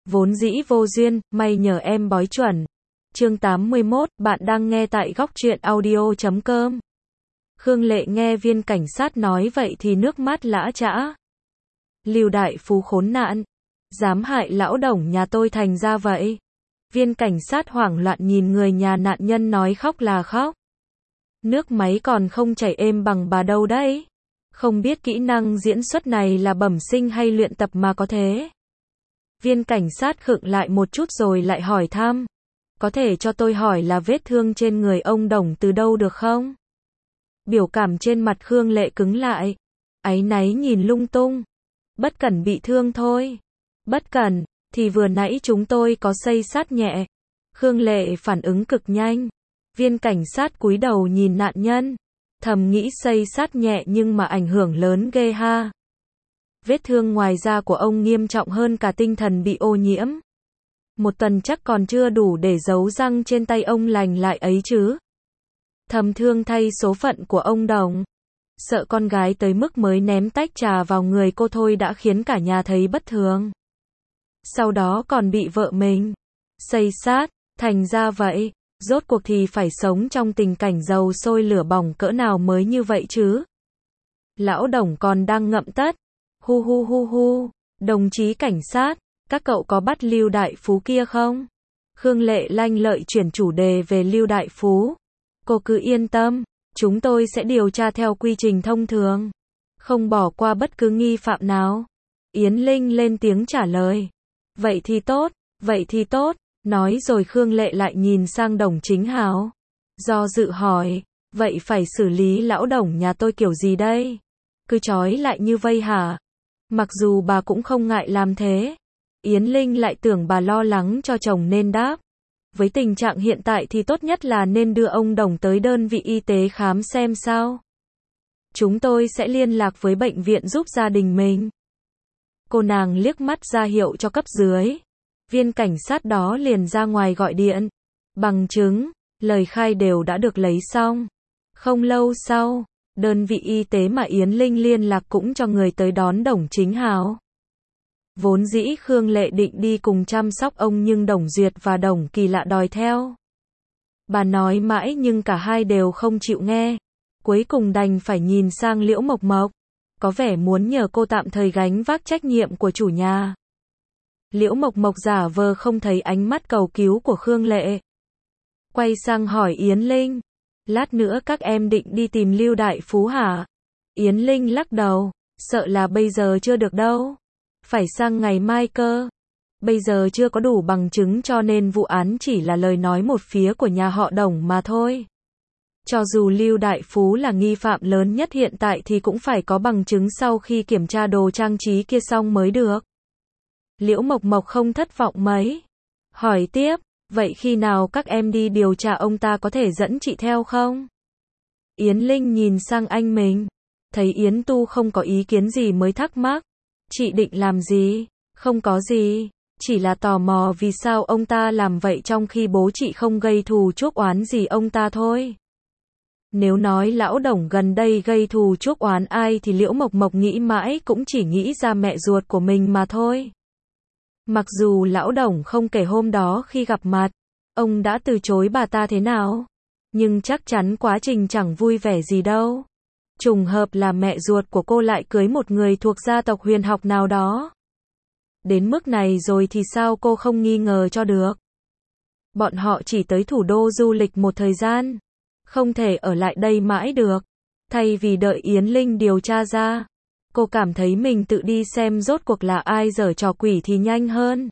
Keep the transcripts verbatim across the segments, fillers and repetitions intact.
Vốn dĩ vô duyên, may nhờ em bói chuẩn. Chương tám mươi mốt, bạn đang nghe tại góc truyện audio chấm com. Khương Lệ nghe viên cảnh sát nói vậy thì nước mắt lã chã. Lưu đại phú khốn nạn, dám hại lão Đồng nhà tôi thành ra vậy. Viên cảnh sát hoảng loạn nhìn người nhà nạn nhân nói khóc là khóc. Nước máy còn không chảy êm bằng bà đâu đấy. Không biết kỹ năng diễn xuất này là bẩm sinh hay luyện tập mà có thế. Viên cảnh sát khựng lại một chút rồi lại hỏi thăm. Có thể cho tôi hỏi là vết thương trên người ông Đồng từ đâu được không? Biểu cảm trên mặt Khương Lệ cứng lại. Áy náy nhìn lung tung. Bất cẩn bị thương thôi. Bất cẩn, thì vừa nãy chúng tôi có xây sát nhẹ. Khương Lệ phản ứng cực nhanh. Viên cảnh sát cúi đầu nhìn nạn nhân. Thầm nghĩ xây sát nhẹ nhưng mà ảnh hưởng lớn ghê ha. Vết thương ngoài da của ông nghiêm trọng hơn cả tinh thần bị ô nhiễm. Một tuần chắc còn chưa đủ để giấu răng trên tay ông lành lại ấy chứ. Thầm thương thay số phận của ông Đồng. Sợ con gái tới mức mới ném tách trà vào người cô thôi đã khiến cả nhà thấy bất thường. Sau đó còn bị vợ mình xây sát, thành ra vậy. Rốt cuộc thì phải sống trong tình cảnh dầu sôi lửa bỏng cỡ nào mới như vậy chứ. Lão Đồng còn đang ngậm tất. Hu hu hu hu, đồng chí cảnh sát, các cậu có bắt Lưu đại phú kia không? Khương Lệ lanh lợi chuyển chủ đề về Lưu đại phú. Cô cứ yên tâm, chúng tôi sẽ điều tra theo quy trình thông thường. Không bỏ qua bất cứ nghi phạm nào. Yến Linh lên tiếng trả lời. Vậy thì tốt, vậy thì tốt. Nói rồi Khương Lệ lại nhìn sang Đồng Chính Hào. Do dự hỏi, vậy phải xử lý lão Đồng nhà tôi kiểu gì đây? Cứ trói lại như vây hả? Mặc dù bà cũng không ngại làm thế. Yến Linh lại tưởng bà lo lắng cho chồng nên đáp. Với tình trạng hiện tại thì tốt nhất là nên đưa ông Đồng tới đơn vị y tế khám xem sao. Chúng tôi sẽ liên lạc với bệnh viện giúp gia đình mình. Cô nàng liếc mắt ra hiệu cho cấp dưới. Viên cảnh sát đó liền ra ngoài gọi điện. Bằng chứng, lời khai đều đã được lấy xong. Không lâu sau, đơn vị y tế mà Yến Linh liên lạc cũng cho người tới đón Đồng Chính Hào. Vốn dĩ Khương Lệ định đi cùng chăm sóc ông nhưng Đồng Duyệt và Đồng Kỳ Lạ đòi theo. Bà nói mãi nhưng cả hai đều không chịu nghe. Cuối cùng đành phải nhìn sang Liễu Mộc Mộc. Có vẻ muốn nhờ cô tạm thời gánh vác trách nhiệm của chủ nhà. Liễu Mộc Mộc giả vờ không thấy ánh mắt cầu cứu của Khương Lệ. Quay sang hỏi Yến Linh. Lát nữa các em định đi tìm Lưu đại phú hả? Yến Linh lắc đầu. Sợ là bây giờ chưa được đâu. Phải sang ngày mai cơ. Bây giờ chưa có đủ bằng chứng cho nên vụ án chỉ là lời nói một phía của nhà họ Đồng mà thôi. Cho dù Lưu đại phú là nghi phạm lớn nhất hiện tại thì cũng phải có bằng chứng sau khi kiểm tra đồ trang trí kia xong mới được. Liễu Mộc Mộc không thất vọng mấy. Hỏi tiếp, vậy khi nào các em đi điều tra ông ta có thể dẫn chị theo không? Yến Linh nhìn sang anh mình. Thấy Yến Tu không có ý kiến gì mới thắc mắc. Chị định làm gì? Không có gì. Chỉ là tò mò vì sao ông ta làm vậy trong khi bố chị không gây thù chuốc oán gì ông ta thôi. Nếu nói lão Đồng gần đây gây thù chuốc oán ai thì Liễu Mộc Mộc nghĩ mãi cũng chỉ nghĩ ra mẹ ruột của mình mà thôi. Mặc dù lão Đồng không kể hôm đó khi gặp mặt, ông đã từ chối bà ta thế nào, nhưng chắc chắn quá trình chẳng vui vẻ gì đâu. Trùng hợp là mẹ ruột của cô lại cưới một người thuộc gia tộc huyền học nào đó. Đến mức này rồi thì sao cô không nghi ngờ cho được. Bọn họ chỉ tới thủ đô du lịch một thời gian, không thể ở lại đây mãi được. Thay vì đợi Yến Linh điều tra ra, cô cảm thấy mình tự đi xem rốt cuộc là ai giở trò quỷ thì nhanh hơn.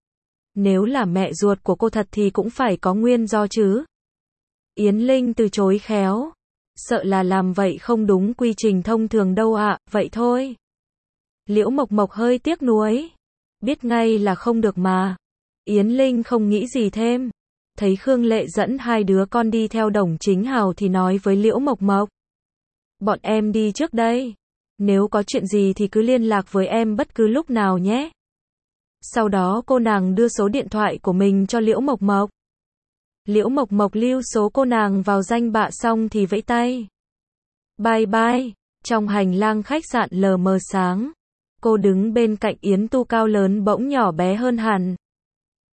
Nếu là mẹ ruột của cô thật thì cũng phải có nguyên do chứ. Yến Linh từ chối khéo. Sợ là làm vậy không đúng quy trình thông thường đâu ạ, à, vậy thôi. Liễu Mộc Mộc hơi tiếc nuối. Biết ngay là không được mà. Yến Linh không nghĩ gì thêm. Thấy Khương Lệ dẫn hai đứa con đi theo Đồng Chính Hào thì nói với Liễu Mộc Mộc. Bọn em đi trước đây. Nếu có chuyện gì thì cứ liên lạc với em bất cứ lúc nào nhé. Sau đó cô nàng đưa số điện thoại của mình cho Liễu Mộc Mộc. Liễu Mộc Mộc lưu số cô nàng vào danh bạ xong thì vẫy tay. Bye bye. Trong hành lang khách sạn lờ mờ sáng. Cô đứng bên cạnh Yến Tu cao lớn bỗng nhỏ bé hơn hẳn.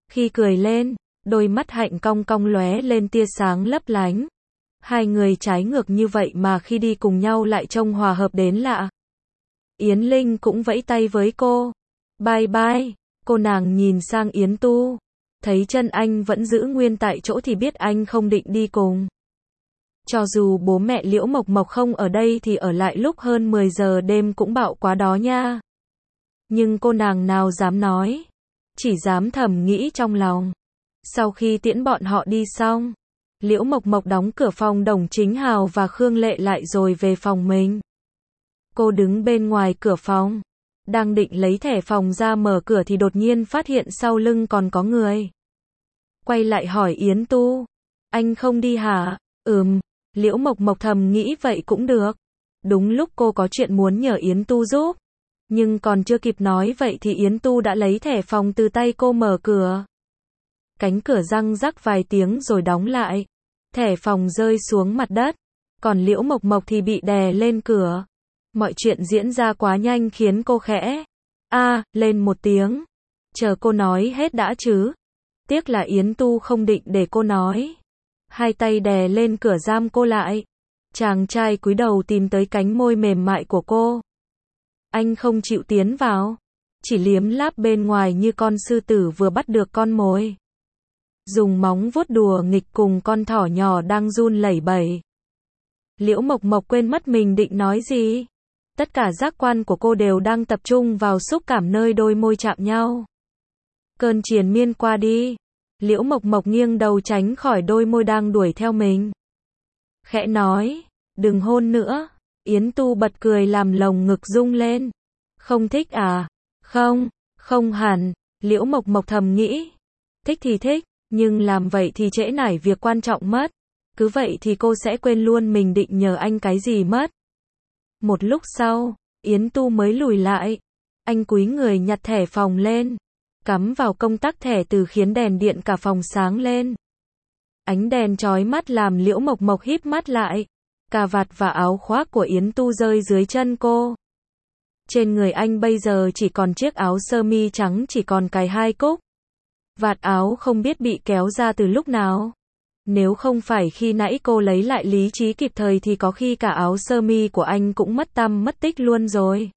Khi cười lên, đôi mắt Hạnh cong cong lóe lên tia sáng lấp lánh. Hai người trái ngược như vậy mà khi đi cùng nhau lại trông hòa hợp đến lạ. Yến Linh cũng vẫy tay với cô. Bye bye, cô nàng nhìn sang Yến Tu. Thấy chân anh vẫn giữ nguyên tại chỗ thì biết anh không định đi cùng. Cho dù bố mẹ Liễu Mộc Mộc không ở đây thì ở lại lúc hơn mười giờ đêm cũng bạo quá đó nha. Nhưng cô nàng nào dám nói, chỉ dám thầm nghĩ trong lòng. Sau khi tiễn bọn họ đi xong, Liễu Mộc Mộc đóng cửa phòng Đồng Chính Hào và Khương Lệ lại rồi về phòng mình. Cô đứng bên ngoài cửa phòng, đang định lấy thẻ phòng ra mở cửa thì đột nhiên phát hiện sau lưng còn có người. Quay lại hỏi Yến Tu, anh không đi hả? Ừm, Liễu Mộc Mộc thầm nghĩ vậy cũng được. Đúng lúc cô có chuyện muốn nhờ Yến Tu giúp. Nhưng còn chưa kịp nói vậy thì Yến Tu đã lấy thẻ phòng từ tay cô mở cửa. Cánh cửa răng rắc vài tiếng rồi đóng lại. Thẻ phòng rơi xuống mặt đất. Còn Liễu Mộc Mộc thì bị đè lên cửa. Mọi chuyện diễn ra quá nhanh khiến cô khẽ a lên một tiếng. Chờ cô nói hết đã chứ. Tiếc là Yến Tu không định để cô nói. Hai tay đè lên cửa giam cô lại. Chàng trai cúi đầu tìm tới cánh môi mềm mại của cô. Anh không chịu tiến vào. Chỉ liếm láp bên ngoài như con sư tử vừa bắt được con mồi. Dùng móng vuốt đùa nghịch cùng con thỏ nhỏ đang run lẩy bẩy. Liễu Mộc Mộc quên mất mình định nói gì. Tất cả giác quan của cô đều đang tập trung vào xúc cảm nơi đôi môi chạm nhau. Cơn triền miên qua đi. Liễu Mộc Mộc nghiêng đầu tránh khỏi đôi môi đang đuổi theo mình. Khẽ nói, đừng hôn nữa. Yến Tu bật cười làm lồng ngực rung lên. Không thích à? Không, không hẳn. Liễu Mộc Mộc thầm nghĩ. Thích thì thích, nhưng làm vậy thì trễ nải việc quan trọng mất. Cứ vậy thì cô sẽ quên luôn mình định nhờ anh cái gì mất. Một lúc sau, Yến Tu mới lùi lại. Anh cúi người nhặt thẻ phòng lên. Cắm vào công tắc thẻ từ khiến đèn điện cả phòng sáng lên. Ánh đèn chói mắt làm Liễu Mộc Mộc híp mắt lại. Cà vạt và áo khoác của Yến Tu rơi dưới chân cô. Trên người anh bây giờ chỉ còn chiếc áo sơ mi trắng chỉ còn cài hai cúc. Vạt áo không biết bị kéo ra từ lúc nào. Nếu không phải khi nãy cô lấy lại lý trí kịp thời thì có khi cả áo sơ mi của anh cũng mất tăm mất tích luôn rồi.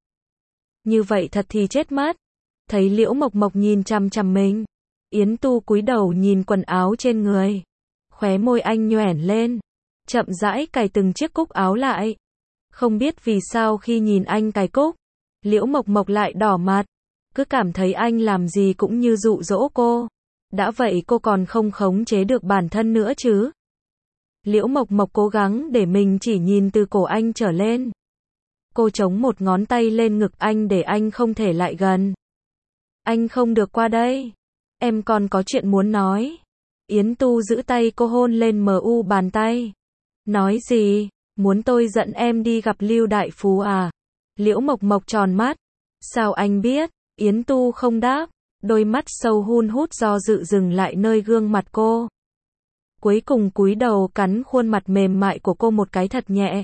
Như vậy thật thì chết mất. Thấy Liễu Mộc Mộc nhìn chằm chằm mình. Yến Tu cúi đầu nhìn quần áo trên người. Khóe môi anh nhoẻn lên. Chậm rãi cài từng chiếc cúc áo lại. Không biết vì sao khi nhìn anh cài cúc, Liễu Mộc Mộc lại đỏ mặt. Cứ cảm thấy anh làm gì cũng như dụ dỗ cô. Đã vậy cô còn không khống chế được bản thân nữa chứ. Liễu Mộc Mộc cố gắng để mình chỉ nhìn từ cổ anh trở lên. Cô chống một ngón tay lên ngực anh để anh không thể lại gần. Anh không được qua đây. Em còn có chuyện muốn nói. Yến Tu giữ tay cô hôn lên mờ u bàn tay. Nói gì? Muốn tôi dẫn em đi gặp Lưu Đại Phú à? Liễu Mộc Mộc tròn mắt. Sao anh biết? Yến Tu không đáp. Đôi mắt sâu hun hút do dự dừng lại nơi gương mặt cô. Cuối cùng cúi đầu cắn khuôn mặt mềm mại của cô một cái thật nhẹ.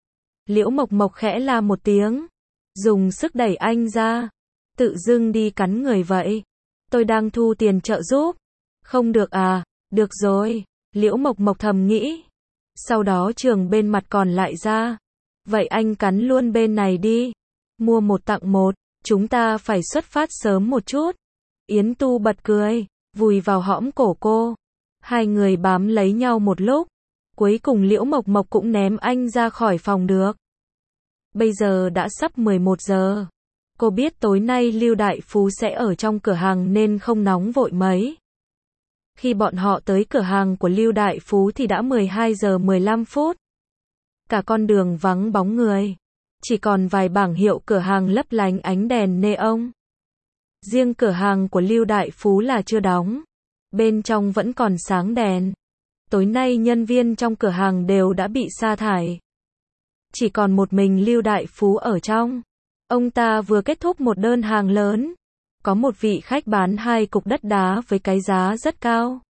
Liễu Mộc Mộc khẽ la một tiếng. Dùng sức đẩy anh ra. Tự dưng đi cắn người vậy. Tôi đang thu tiền trợ giúp. Không được à? Được rồi. Liễu Mộc Mộc thầm nghĩ. Sau đó trường bên mặt còn lại ra. Vậy anh cắn luôn bên này đi. Mua một tặng một. Chúng ta phải xuất phát sớm một chút. Yến Tu bật cười. Vùi vào hõm cổ cô. Hai người bám lấy nhau một lúc. Cuối cùng Liễu Mộc Mộc cũng ném anh ra khỏi phòng được. Bây giờ đã sắp mười một giờ. Cô biết tối nay Lưu Đại Phú sẽ ở trong cửa hàng nên không nóng vội mấy. Khi bọn họ tới cửa hàng của Lưu Đại Phú thì đã mười hai giờ mười lăm phút. Cả con đường vắng bóng người. Chỉ còn vài bảng hiệu cửa hàng lấp lánh ánh đèn neon. Riêng cửa hàng của Lưu Đại Phú là chưa đóng. Bên trong vẫn còn sáng đèn. Tối nay nhân viên trong cửa hàng đều đã bị sa thải. Chỉ còn một mình Lưu Đại Phú ở trong. Ông ta vừa kết thúc một đơn hàng lớn. Có một vị khách bán hai cục đất đá với cái giá rất cao.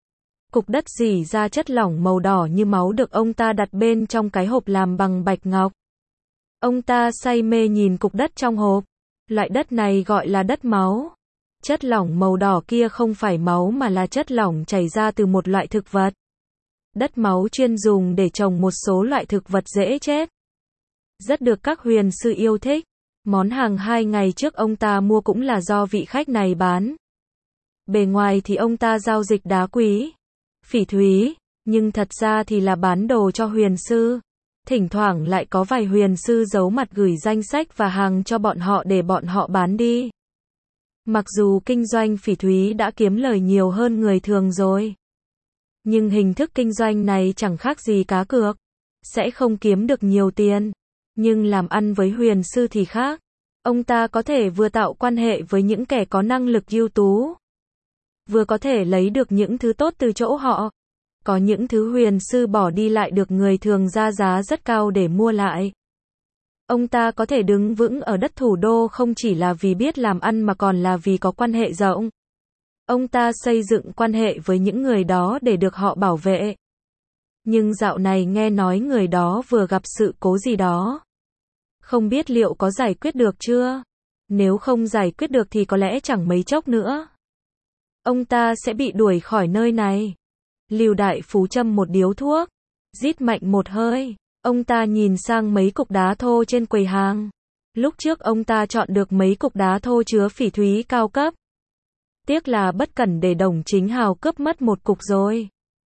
Cục đất rỉ ra chất lỏng màu đỏ như máu được ông ta đặt bên trong cái hộp làm bằng bạch ngọc. Ông ta say mê nhìn cục đất trong hộp. Loại đất này gọi là đất máu. Chất lỏng màu đỏ kia không phải máu mà là chất lỏng chảy ra từ một loại thực vật. Đất máu chuyên dùng để trồng một số loại thực vật dễ chết. Rất được các huyền sư yêu thích. Món hàng hai ngày trước ông ta mua cũng là do vị khách này bán. Bề ngoài thì ông ta giao dịch đá quý, phỉ thúy, nhưng thật ra thì là bán đồ cho huyền sư. Thỉnh thoảng lại có vài huyền sư giấu mặt gửi danh sách và hàng cho bọn họ để bọn họ bán đi. Mặc dù kinh doanh phỉ thúy đã kiếm lời nhiều hơn người thường rồi, nhưng hình thức kinh doanh này chẳng khác gì cá cược, sẽ không kiếm được nhiều tiền. Nhưng làm ăn với huyền sư thì khác. Ông ta có thể vừa tạo quan hệ với những kẻ có năng lực ưu tú, vừa có thể lấy được những thứ tốt từ chỗ họ. Có những thứ huyền sư bỏ đi lại được người thường ra giá rất cao để mua lại. Ông ta có thể đứng vững ở đất thủ đô không chỉ là vì biết làm ăn mà còn là vì có quan hệ rộng. Ông ta xây dựng quan hệ với những người đó để được họ bảo vệ. Nhưng dạo này nghe nói người đó vừa gặp sự cố gì đó. Không biết liệu có giải quyết được chưa? Nếu không giải quyết được thì có lẽ chẳng mấy chốc nữa ông ta sẽ bị đuổi khỏi nơi này. Lưu Đại Phú châm một điếu thuốc, rít mạnh một hơi. Ông ta nhìn sang mấy cục đá thô trên quầy hàng. Lúc trước ông ta chọn được mấy cục đá thô chứa phỉ thúy cao cấp. Tiếc là bất cẩn để Đồng Chính Hào cướp mất một cục rồi.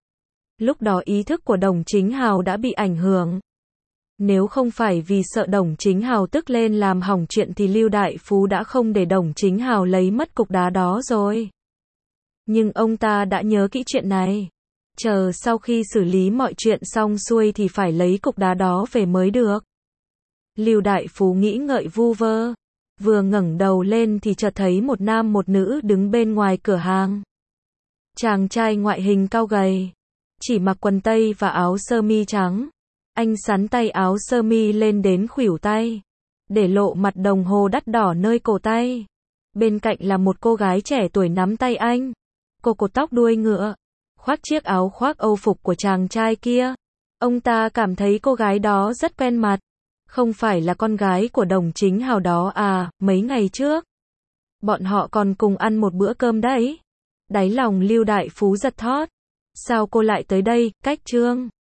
Lúc đó ý thức của Đồng Chính Hào đã bị ảnh hưởng. Nếu không phải vì sợ Đồng Chính Hào tức lên làm hỏng chuyện thì Lưu Đại Phú đã không để Đồng Chính Hào lấy mất cục đá đó rồi. Nhưng ông ta đã nhớ kỹ chuyện này. Chờ sau khi xử lý mọi chuyện xong xuôi thì phải lấy cục đá đó về mới được. Lưu Đại Phú nghĩ ngợi vu vơ. Vừa ngẩng đầu lên thì chợt thấy một nam một nữ đứng bên ngoài cửa hàng. Chàng trai ngoại hình cao gầy, chỉ mặc quần tây và áo sơ mi trắng. Anh xắn tay áo sơ mi lên đến khuỷu tay, để lộ mặt đồng hồ đắt đỏ nơi cổ tay. Bên cạnh là một cô gái trẻ tuổi nắm tay anh. Cô cột tóc đuôi ngựa, khoác chiếc áo khoác Âu phục của chàng trai kia. Ông ta cảm thấy cô gái đó rất quen mặt. Không phải là con gái của Đồng Chính Hào đó à, mấy ngày trước bọn họ còn cùng ăn một bữa cơm đấy. Đáy lòng Lưu Đại Phú giật thót. Sao cô lại tới đây, Cách Trương?